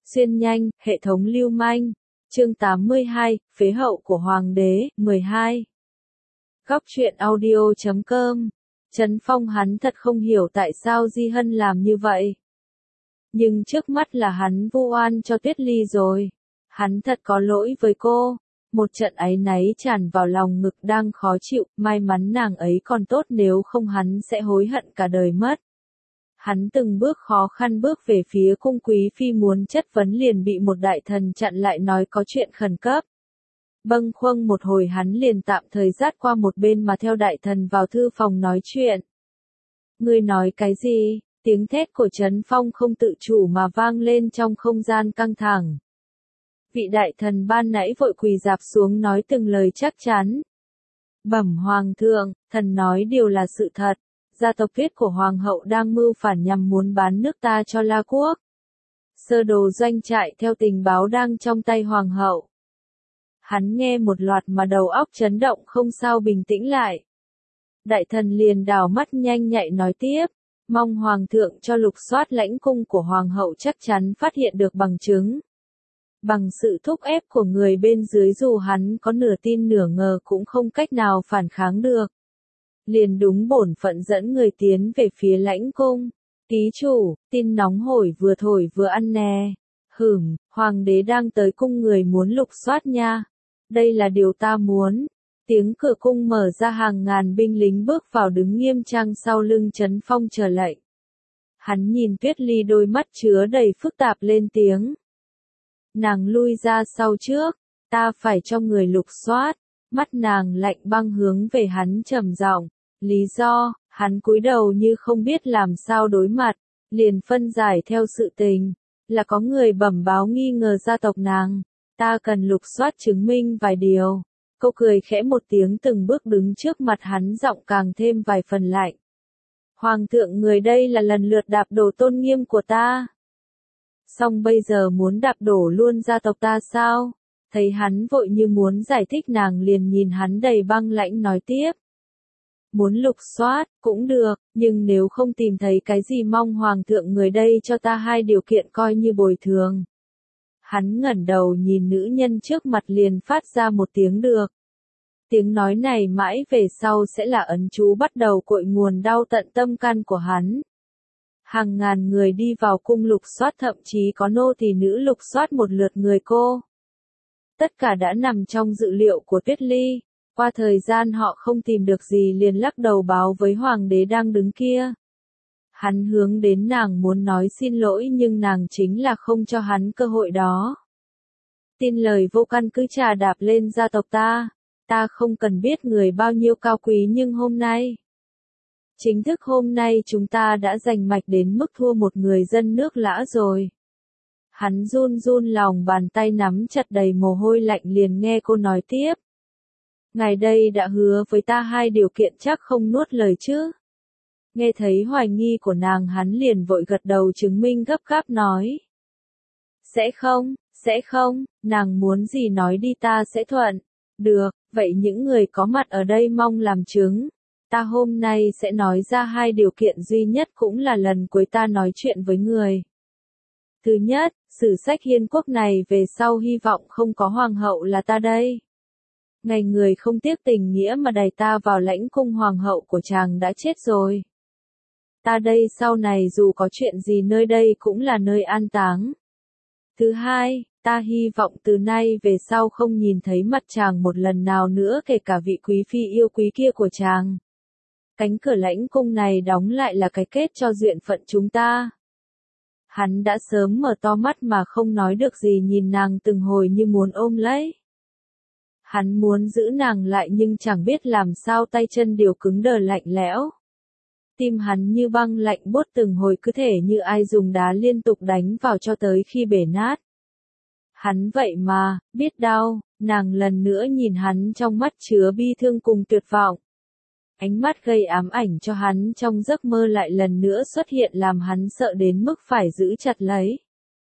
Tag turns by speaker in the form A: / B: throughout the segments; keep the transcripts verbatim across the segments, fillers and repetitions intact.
A: Xuyên nhanh, hệ thống lưu manh. Chương tám mươi hai, phế hậu của hoàng đế, mười hai. Góc truyện audio chấm com. Trấn Phong hắn thật không hiểu tại sao Di Hân làm như vậy. Nhưng trước mắt là hắn vu oan cho Tuyết Ly rồi. Hắn thật có lỗi với cô. Một trận áy náy tràn vào lòng ngực đang khó chịu, may mắn nàng ấy còn tốt nếu không hắn sẽ hối hận cả đời mất. Hắn từng bước khó khăn bước về phía cung quý phi muốn chất vấn liền bị một đại thần chặn lại nói có chuyện khẩn cấp. Bâng khuâng một hồi hắn liền tạm thời dát qua một bên mà theo đại thần vào thư phòng nói chuyện. Ngươi nói cái gì? Tiếng thét của Trấn Phong không tự chủ mà vang lên trong không gian căng thẳng. Vị đại thần ban nãy vội quỳ dạp xuống nói từng lời chắc chắn. Bẩm hoàng thượng, thần nói điều là sự thật. Gia tộc Tuyết của hoàng hậu đang mưu phản nhằm muốn bán nước ta cho La Quốc. Sơ đồ doanh trại theo tình báo đang trong tay hoàng hậu. Hắn nghe một loạt mà đầu óc chấn động không sao bình tĩnh lại. Đại thần liền đảo mắt nhanh nhạy nói tiếp, mong hoàng thượng cho lục soát lãnh cung của hoàng hậu chắc chắn phát hiện được bằng chứng. Bằng sự thúc ép của người bên dưới dù hắn có nửa tin nửa ngờ cũng không cách nào phản kháng được. Liền đúng bổn phận dẫn người tiến về phía lãnh cung. Ký chủ, tin nóng hổi vừa thổi vừa ăn nè. Hửm, hoàng đế đang tới cung người muốn lục soát nha. Đây là điều ta muốn. Tiếng cửa cung mở ra hàng ngàn binh lính bước vào đứng nghiêm trang sau lưng Trấn Phong chờ lệnh. Hắn nhìn Tuyết Ly đôi mắt chứa đầy phức tạp lên tiếng. Nàng lui ra sau trước, ta phải cho người lục soát. Mắt nàng lạnh băng hướng về hắn trầm giọng. Lý do, hắn cúi đầu như không biết làm sao đối mặt, liền phân giải theo sự tình, là có người bẩm báo nghi ngờ gia tộc nàng, ta cần lục soát chứng minh vài điều. Cô cười khẽ một tiếng từng bước đứng trước mặt hắn giọng càng thêm vài phần lạnh. Hoàng thượng người đây là lần lượt đạp đổ tôn nghiêm của ta. Xong bây giờ muốn đạp đổ luôn gia tộc ta sao? Thấy hắn vội như muốn giải thích nàng liền nhìn hắn đầy băng lãnh nói tiếp. Muốn lục soát, cũng được, nhưng nếu không tìm thấy cái gì mong hoàng thượng người đây cho ta hai điều kiện coi như bồi thường. Hắn ngẩng đầu nhìn nữ nhân trước mặt liền phát ra một tiếng được. Tiếng nói này mãi về sau sẽ là ấn chú bắt đầu cội nguồn đau tận tâm can của hắn. Hàng ngàn người đi vào cung lục soát thậm chí có nô tỳ nữ lục soát một lượt người cô. Tất cả đã nằm trong dự liệu của Tuyết Ly. Qua thời gian họ không tìm được gì liền lắc đầu báo với hoàng đế đang đứng kia. Hắn hướng đến nàng muốn nói xin lỗi nhưng nàng chính là không cho hắn cơ hội đó. Tin lời vô căn cứ trà đạp lên gia tộc ta, ta không cần biết người bao nhiêu cao quý nhưng hôm nay. Chính thức hôm nay chúng ta đã giành mạch đến mức thua một người dân nước Lã rồi. Hắn run run lòng bàn tay nắm chặt đầy mồ hôi lạnh liền nghe cô nói tiếp. Ngài đây đã hứa với ta hai điều kiện chắc không nuốt lời chứ. Nghe thấy hoài nghi của nàng hắn liền vội gật đầu chứng minh gấp gáp nói. Sẽ không, sẽ không, nàng muốn gì nói đi ta sẽ thuận. Được, vậy những người có mặt ở đây mong làm chứng. Ta hôm nay sẽ nói ra hai điều kiện duy nhất cũng là lần cuối ta nói chuyện với người. Thứ nhất, sử sách hiên quốc này về sau hy vọng không có hoàng hậu là ta đây. Ngày người không tiếc tình nghĩa mà đày ta vào lãnh cung hoàng hậu của chàng đã chết rồi. Ta đây sau này dù có chuyện gì nơi đây cũng là nơi an táng. Thứ hai, ta hy vọng từ nay về sau không nhìn thấy mặt chàng một lần nào nữa kể cả vị quý phi yêu quý kia của chàng. Cánh cửa lãnh cung này đóng lại là cái kết cho duyên phận chúng ta. Hắn đã sớm mở to mắt mà không nói được gì nhìn nàng từng hồi như muốn ôm lấy. Hắn muốn giữ nàng lại nhưng chẳng biết làm sao tay chân đều cứng đờ lạnh lẽo. Tim hắn như băng lạnh buốt từng hồi cứ thể như ai dùng đá liên tục đánh vào cho tới khi bể nát. Hắn vậy mà, biết đau, nàng lần nữa nhìn hắn trong mắt chứa bi thương cùng tuyệt vọng. Ánh mắt gây ám ảnh cho hắn trong giấc mơ lại lần nữa xuất hiện làm hắn sợ đến mức phải giữ chặt lấy.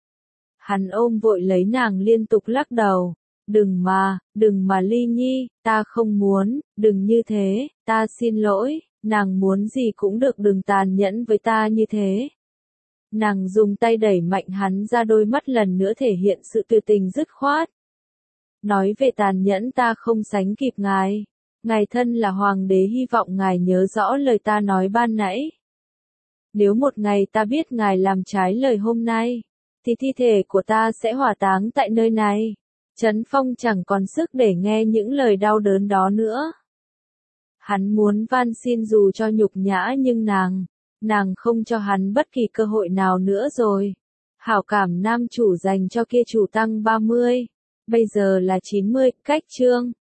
A: Hắn ôm vội lấy nàng liên tục lắc đầu. Đừng mà, đừng mà Ly Nhi, ta không muốn, đừng như thế, ta xin lỗi, nàng muốn gì cũng được đừng tàn nhẫn với ta như thế. Nàng dùng tay đẩy mạnh hắn ra, đôi mắt lần nữa thể hiện sự tuyệt tình dứt khoát. Nói về tàn nhẫn ta không sánh kịp ngài. Ngài thân là hoàng đế, hy vọng ngài nhớ rõ lời ta nói ban nãy. Nếu một ngày ta biết ngài làm trái lời hôm nay, thì thi thể của ta sẽ hỏa táng tại nơi này. Trấn Phong chẳng còn sức để nghe những lời đau đớn đó nữa. Hắn muốn van xin dù cho nhục nhã nhưng nàng, nàng không cho hắn bất kỳ cơ hội nào nữa rồi. Hảo cảm nam chủ dành cho kia chủ tăng ba mươi, bây giờ là chín mươi, cách chương.